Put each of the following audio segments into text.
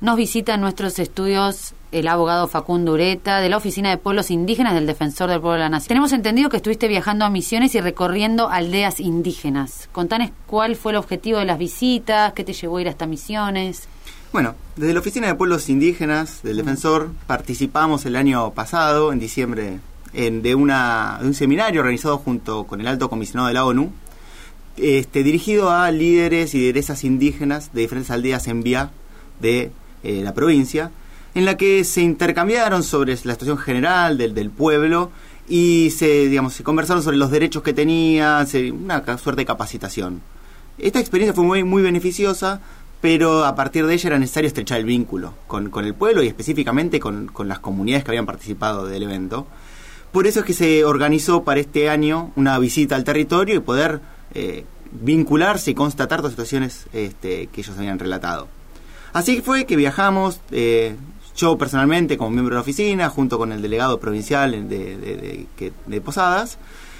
Nos visita en nuestros estudios el abogado Facundo Ureta, de la Oficina de Pueblos Indígenas del Defensor del Pueblo de la Nación. Tenemos entendido que estuviste viajando a Misiones y recorriendo aldeas indígenas. Contanos cuál fue el objetivo de las visitas, qué te llevó a ir hasta Misiones. Bueno, desde la Oficina de Pueblos Indígenas del Defensor participamos el año pasado, en diciembre, de un seminario organizado junto con el Alto Comisionado de la ONU, dirigido a líderes y lideresas indígenas de diferentes aldeas en vía de la provincia, en la que se intercambiaron sobre la situación general del pueblo y se conversaron sobre los derechos que tenían, una suerte de capacitación. Esta experiencia fue muy, muy beneficiosa, pero a partir de ella era necesario estrechar el vínculo con el pueblo y específicamente con las comunidades que habían participado del evento. Por eso es que se organizó para este año una visita al territorio y poder vincularse y constatar las situaciones que ellos habían relatado. Así fue que viajamos, yo personalmente como miembro de la oficina, junto con el delegado provincial de Posadas,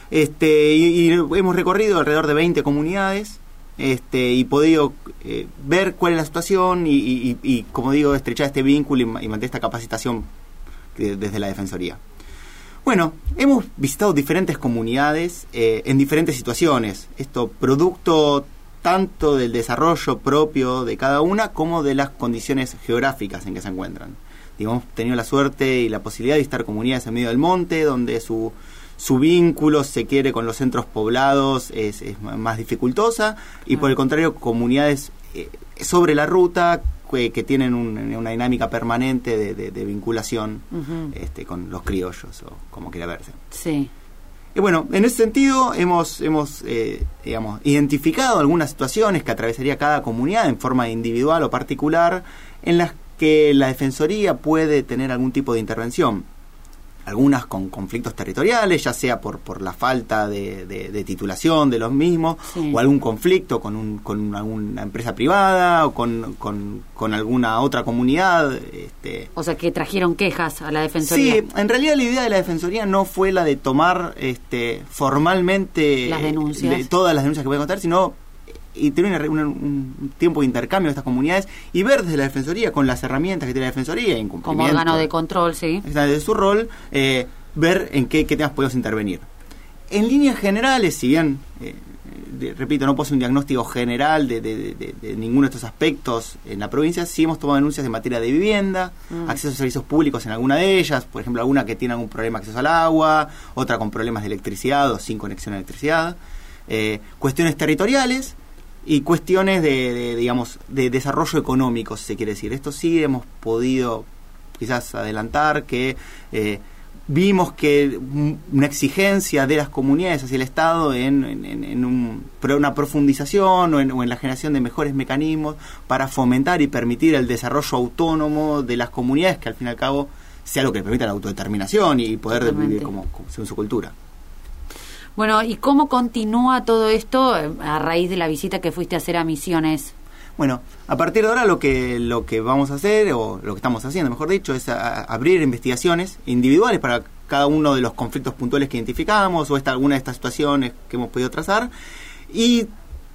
y hemos recorrido alrededor de 20 comunidades, y podido ver cuál es la situación y como digo, estrechar este vínculo y mantener esta capacitación desde la Defensoría. Bueno, hemos visitado diferentes comunidades en diferentes situaciones. Esto producto tanto del desarrollo propio de cada una como de las condiciones geográficas en que se encuentran. Hemos tenido la suerte y la posibilidad de visitar comunidades en medio del monte, donde su vínculo, se quiere, con los centros poblados es más dificultosa, y por el contrario, comunidades sobre la ruta que tienen una dinámica permanente de vinculación con los criollos, o como quiera verse. Sí. Y bueno, en ese sentido hemos identificado algunas situaciones que atravesaría cada comunidad en forma individual o particular, en las que la Defensoría puede tener algún tipo de intervención. Algunas con conflictos territoriales, ya sea por la falta de titulación de los mismos, sí, o algún conflicto con alguna empresa privada o con alguna otra comunidad. O sea, que trajeron quejas a la Defensoría. Sí, en realidad la idea de la Defensoría no fue la de tomar formalmente las denuncias, todas las denuncias que voy a contar, sino y tener un tiempo de intercambio de estas comunidades y ver desde la Defensoría, con las herramientas que tiene la Defensoría, como órgano de control, sí, de su rol, ver en qué temas podemos intervenir. En líneas generales, si bien, repito, no puedo hacer un diagnóstico general de ninguno de estos aspectos en la provincia, sí hemos tomado denuncias en materia de vivienda, acceso a servicios públicos en alguna de ellas, por ejemplo, alguna que tiene algún problema de acceso al agua, otra con problemas de electricidad o sin conexión a electricidad, cuestiones territoriales, y cuestiones de desarrollo económico, si se quiere decir. Esto sí hemos podido quizás adelantar que vimos que una exigencia de las comunidades hacia el Estado en una profundización o en la generación de mejores mecanismos para fomentar y permitir el desarrollo autónomo de las comunidades, que al fin y al cabo sea lo que permita la autodeterminación y poder vivir como según su cultura. Bueno, ¿y cómo continúa todo esto a raíz de la visita que fuiste a hacer a Misiones? Bueno, a partir de ahora lo que vamos a hacer, o lo que estamos haciendo, mejor dicho, es abrir investigaciones individuales para cada uno de los conflictos puntuales que identificamos o alguna de estas situaciones que hemos podido trazar, y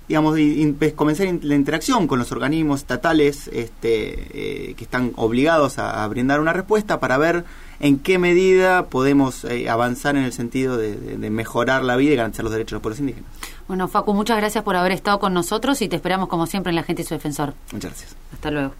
comenzar la interacción con los organismos estatales que están obligados a brindar una respuesta para ver en qué medida podemos avanzar en el sentido de mejorar la vida y garantizar los derechos de los pueblos indígenas. Bueno, Facu, muchas gracias por haber estado con nosotros y te esperamos como siempre en La Gente y su Defensor. Muchas gracias. Hasta luego.